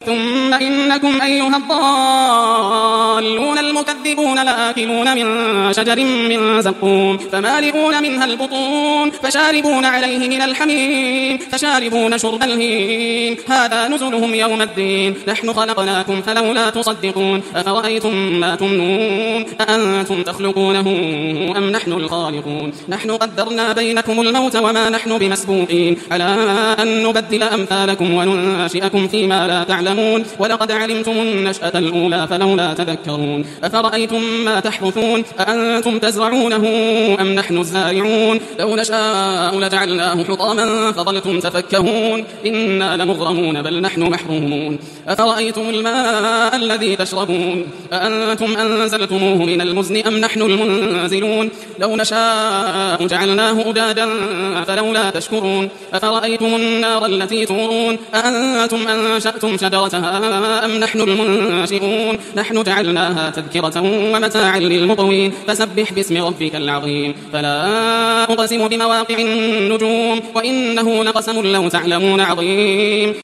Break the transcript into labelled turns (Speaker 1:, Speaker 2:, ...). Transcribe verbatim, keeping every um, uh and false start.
Speaker 1: ثم إنكم أيها الضالون المكذبون لآكلون من شجر من زقوم فمالئون منها البطون فشاربون عليه من الحميم فشاربون شرب الهيم هذا نزلهم يوم الدين نحن خلقناكم فلولا تصدقون أفرأيتم ما تمنون أأنتم تخلقونه أم نحن الخالقون نحن قدرنا بينكم الموت وما نحن بمسبوقين على أن نبدل أمثالكم وننشئكم فيما لا تعلمون ولقد علمتم النشأة الأولى فلولا تذكرون أفرأيتم ما تحرثون أأنتم تزرعونه أم نحن الزارعون لو نشاء لجعلناه حطاما فظلتم تفكهون إنا لمغرمون بل نحن محرومون أفرأيتم الماء الذي تشربون أأنتم أنزلتموه من المزن أم نحن المنزلون لو نشاء جعلناه أجاجا فلولا تشكرون أفرأيتم النار التي تورون أأنتم أنشأتم شجرتها أم نحن المنشئون نحن جعلناها تذكرة ومتاعا للمقوين فسبح باسم ربك العظيم فلا أقسم بمواقع النجوم وإنه لقسم لو تعلمون عظيم